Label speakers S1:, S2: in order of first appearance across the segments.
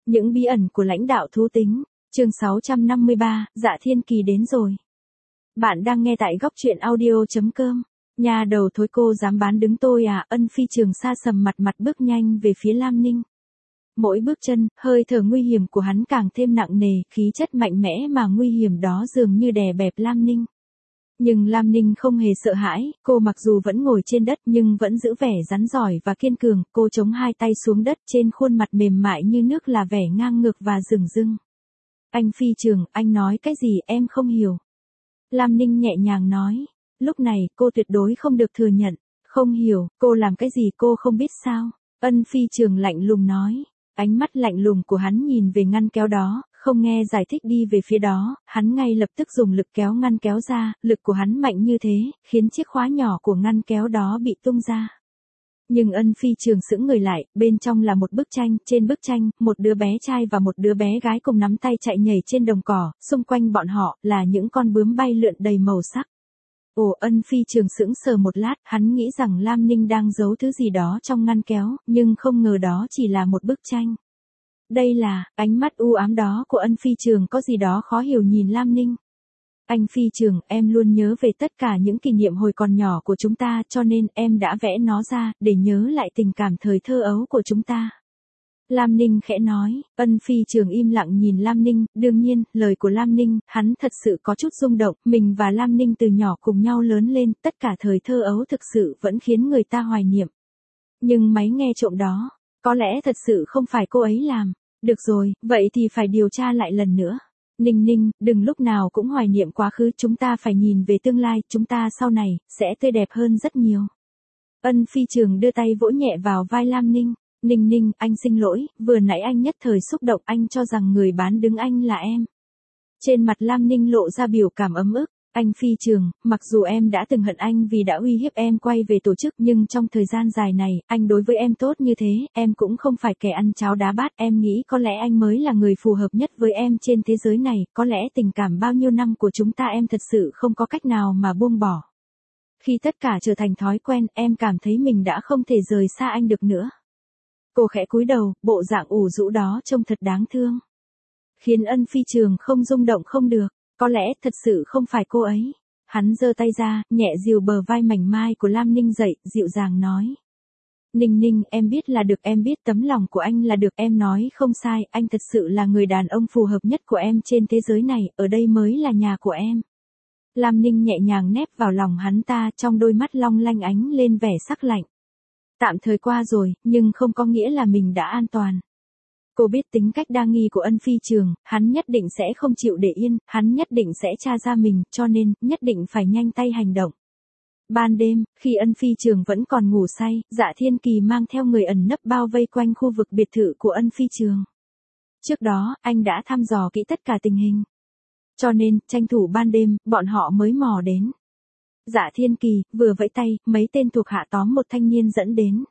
S1: Những bí ẩn của lãnh đạo thú tính, chương 653, Dạ Thiên Kỳ đến rồi. Bạn đang nghe tại góc truyện audio.com. Nhà đầu thối cô dám bán đứng tôi à? Ân Phi Trường xa sầm mặt bước nhanh về phía Lam Ninh. Mỗi bước chân, hơi thở nguy hiểm của hắn càng thêm nặng nề, khí chất mạnh mẽ mà nguy hiểm đó dường như đè bẹp Lam Ninh. Nhưng Lam Ninh không hề sợ hãi, cô mặc dù vẫn ngồi trên đất nhưng vẫn giữ vẻ rắn giỏi và kiên cường, cô chống hai tay xuống đất, trên khuôn mặt mềm mại như nước là vẻ ngang ngược và dửng dưng. Anh Phi Trường, anh nói cái gì em không hiểu. Lam Ninh nhẹ nhàng nói, lúc này cô tuyệt đối không được thừa nhận, không hiểu, cô làm cái gì cô không biết sao. Ân Phi Trường lạnh lùng nói, ánh mắt lạnh lùng của hắn nhìn về ngăn kéo đó. Không nghe giải thích đi về phía đó, hắn ngay lập tức dùng lực kéo ngăn kéo ra, lực của hắn mạnh như thế, khiến chiếc khóa nhỏ của ngăn kéo đó bị tung ra. Nhưng Ân Phi Trường sững người lại, bên trong là một bức tranh, trên bức tranh, một đứa bé trai và một đứa bé gái cùng nắm tay chạy nhảy trên đồng cỏ, xung quanh bọn họ, là những con bướm bay lượn đầy màu sắc. Ồ, Ân Phi Trường sững sờ một lát, hắn nghĩ rằng Lam Ninh đang giấu thứ gì đó trong ngăn kéo, nhưng không ngờ đó chỉ là một bức tranh. Đây là, ánh mắt u ám đó của Ân Phi Trường có gì đó khó hiểu nhìn Lam Ninh. Anh Phi Trường, em luôn nhớ về tất cả những kỷ niệm hồi còn nhỏ của chúng ta, cho nên em đã vẽ nó ra, để nhớ lại tình cảm thời thơ ấu của chúng ta. Lam Ninh khẽ nói. Ân Phi Trường im lặng nhìn Lam Ninh, đương nhiên, lời của Lam Ninh, hắn thật sự có chút rung động, mình và Lam Ninh từ nhỏ cùng nhau lớn lên, tất cả thời thơ ấu thực sự vẫn khiến người ta hoài niệm. Nhưng máy nghe trộm đó, có lẽ thật sự không phải cô ấy làm. Được rồi, vậy thì phải điều tra lại lần nữa. Ninh Ninh, đừng lúc nào cũng hoài niệm quá khứ, chúng ta phải nhìn về tương lai, chúng ta sau này, sẽ tươi đẹp hơn rất nhiều. Ân Phi Trường đưa tay vỗ nhẹ vào vai Lam Ninh. Ninh Ninh, anh xin lỗi, vừa nãy anh nhất thời xúc động, anh cho rằng người bán đứng anh là em. Trên mặt Lam Ninh lộ ra biểu cảm ấm ức. Anh Phi Trường, mặc dù em đã từng hận anh vì đã uy hiếp em quay về tổ chức, nhưng trong thời gian dài này, anh đối với em tốt như thế, em cũng không phải kẻ ăn cháo đá bát, em nghĩ có lẽ anh mới là người phù hợp nhất với em trên thế giới này, có lẽ tình cảm bao nhiêu năm của chúng ta em thật sự không có cách nào mà buông bỏ. Khi tất cả trở thành thói quen, em cảm thấy mình đã không thể rời xa anh được nữa. Cô khẽ cúi đầu, bộ dạng ủ rũ đó trông thật đáng thương. Khiến Ân Phi Trường không rung động không được. Có lẽ thật sự không phải cô ấy. Hắn giơ tay ra, nhẹ dìu bờ vai mảnh mai của Lam Ninh dậy, dịu dàng nói. Ninh Ninh, em biết là được, em biết tấm lòng của anh là được, em nói không sai, anh thật sự là người đàn ông phù hợp nhất của em trên thế giới này, ở đây mới là nhà của em. Lam Ninh nhẹ nhàng nép vào lòng hắn ta, trong đôi mắt long lanh ánh lên vẻ sắc lạnh. Tạm thời qua rồi, nhưng không có nghĩa là mình đã an toàn. Cô biết tính cách đa nghi của Ân Phi Trường, hắn nhất định sẽ không chịu để yên, hắn nhất định sẽ tra ra mình, cho nên, nhất định phải nhanh tay hành động. Ban đêm, khi Ân Phi Trường vẫn còn ngủ say, Dạ Thiên Kỳ mang theo người ẩn nấp bao vây quanh khu vực biệt thự của Ân Phi Trường. Trước đó, anh đã thăm dò kỹ tất cả tình hình. Cho nên, tranh thủ ban đêm, bọn họ mới mò đến. Dạ Thiên Kỳ, vừa vẫy tay, mấy tên thuộc hạ tóm một thanh niên dẫn đến.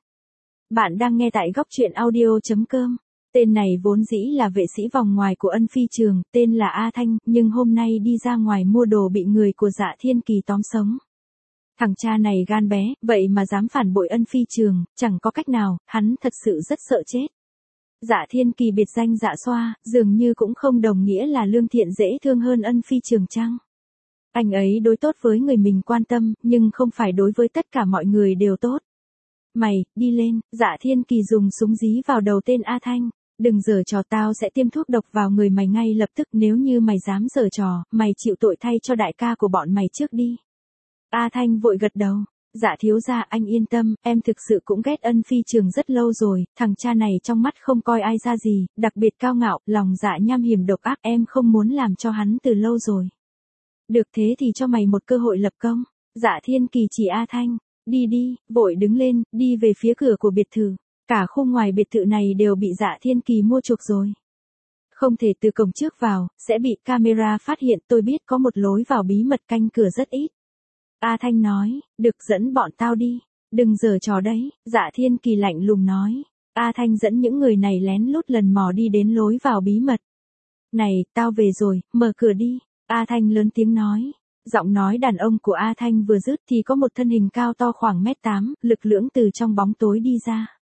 S1: Bạn đang nghe tại góc truyện audio.com. Tên này vốn dĩ là vệ sĩ vòng ngoài của Ân Phi Trường, tên là A Thanh, nhưng hôm nay đi ra ngoài mua đồ bị người của Dạ Thiên Kỳ tóm sống. Thằng cha này gan bé, vậy mà dám phản bội Ân Phi Trường, chẳng có cách nào, hắn thật sự rất sợ chết. Dạ Thiên Kỳ biệt danh Dạ Xoa, dường như cũng không đồng nghĩa là lương thiện dễ thương hơn Ân Phi Trường chăng? Anh ấy đối tốt với người mình quan tâm, nhưng không phải đối với tất cả mọi người đều tốt. Mày, đi lên, Dạ Thiên Kỳ dùng súng dí vào đầu tên A Thanh. Đừng giở trò, tao sẽ tiêm thuốc độc vào người mày ngay lập tức, nếu như mày dám giở trò, mày chịu tội thay cho đại ca của bọn mày trước đi. A Thanh vội gật đầu. Dạ thiếu gia, anh yên tâm, em thực sự cũng ghét Ân Phi Trường rất lâu rồi, thằng cha này trong mắt không coi ai ra gì, đặc biệt cao ngạo, lòng dạ nham hiểm độc ác, em không muốn làm cho hắn từ lâu rồi. Được, thế thì cho mày một cơ hội lập công. Dạ Thiên Kỳ chỉ A Thanh. Đi đi, vội đứng lên, đi về phía cửa của biệt thự. Cả khu ngoài biệt thự này đều bị Dạ Thiên Kỳ mua chuộc rồi. Không thể từ cổng trước vào, sẽ bị camera phát hiện, tôi biết có một lối vào bí mật canh cửa rất ít. A Thanh nói, được, dẫn bọn tao đi. Đừng giở trò đấy, Dạ Thiên Kỳ lạnh lùng nói. A Thanh dẫn những người này lén lút lần mò đi đến lối vào bí mật. Này, tao về rồi, mở cửa đi. A Thanh lớn tiếng nói. Giọng nói đàn ông của A Thanh vừa dứt thì có một thân hình cao to khoảng 1m8, lực lưỡng từ trong bóng tối đi ra.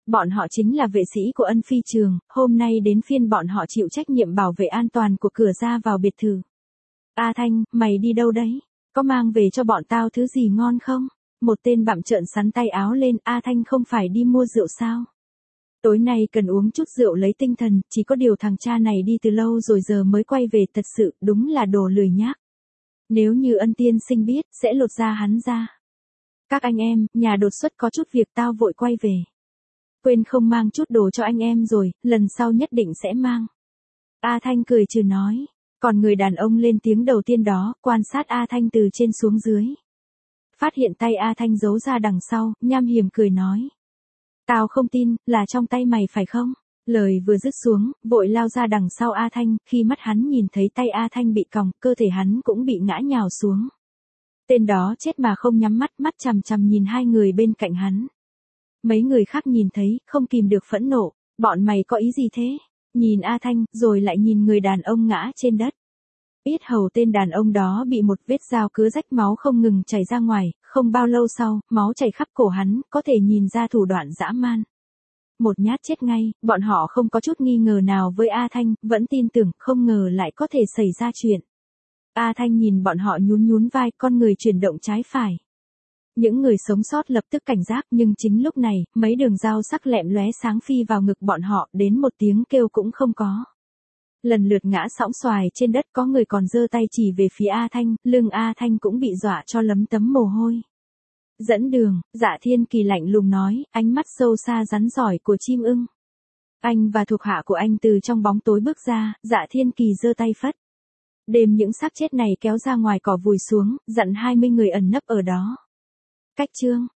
S1: Bọn họ chính là vệ sĩ của Ân Phi Trường, hôm nay đến phiên bọn họ chịu trách nhiệm bảo vệ an toàn của cửa ra vào biệt thự. A Thanh, mày đi đâu đấy? Có mang về cho bọn tao thứ gì ngon không? Một tên bặm trợn sắn tay áo lên, A Thanh không phải đi mua rượu sao? Tối nay cần uống chút rượu lấy tinh thần, chỉ có điều thằng cha này đi từ lâu rồi giờ mới quay về, thật sự, đúng là đồ lười nhác. Nếu như Ân tiên sinh biết, sẽ lột da hắn ra. Các anh em, nhà đột xuất có chút việc tao vội quay về. Quên không mang chút đồ cho anh em rồi, lần sau nhất định sẽ mang. A Thanh cười trừ nói. Còn người đàn ông lên tiếng đầu tiên đó, quan sát A Thanh từ trên xuống dưới. Phát hiện tay A Thanh giấu ra đằng sau, nham hiểm cười nói. Tao không tin, là trong tay mày phải không? Lời vừa dứt xuống, vội lao ra đằng sau A Thanh, khi mắt hắn nhìn thấy tay A Thanh bị còng, cơ thể hắn cũng bị ngã nhào xuống. Tên đó chết mà không nhắm mắt, mắt chằm chằm nhìn hai người bên cạnh hắn. Mấy người khác nhìn thấy, không kìm được phẫn nộ, bọn mày có ý gì thế? Nhìn A Thanh, rồi lại nhìn người đàn ông ngã trên đất. Yết hầu tên đàn ông đó bị một vết dao cứa rách, máu không ngừng chảy ra ngoài, không bao lâu sau, máu chảy khắp cổ hắn, có thể nhìn ra thủ đoạn dã man. Một nhát chết ngay, bọn họ không có chút nghi ngờ nào với A Thanh, vẫn tin tưởng, không ngờ lại có thể xảy ra chuyện. A Thanh nhìn bọn họ nhún nhún vai, con người chuyển động trái phải. Những người sống sót lập tức cảnh giác, nhưng chính lúc này, mấy đường dao sắc lẹm lóe sáng phi vào ngực bọn họ, đến một tiếng kêu cũng không có. Lần lượt ngã sõng xoài trên đất, có người còn giơ tay chỉ về phía A Thanh, lưng A Thanh cũng bị dọa cho lấm tấm mồ hôi. Dẫn đường, Dạ Thiên Kỳ lạnh lùng nói, ánh mắt sâu xa rắn giỏi của chim ưng. Anh và thuộc hạ của anh từ trong bóng tối bước ra, Dạ Thiên Kỳ giơ tay phất. Đêm những xác chết này kéo ra ngoài cỏ vùi xuống, dặn 20 người ẩn nấp ở đó. Cách chương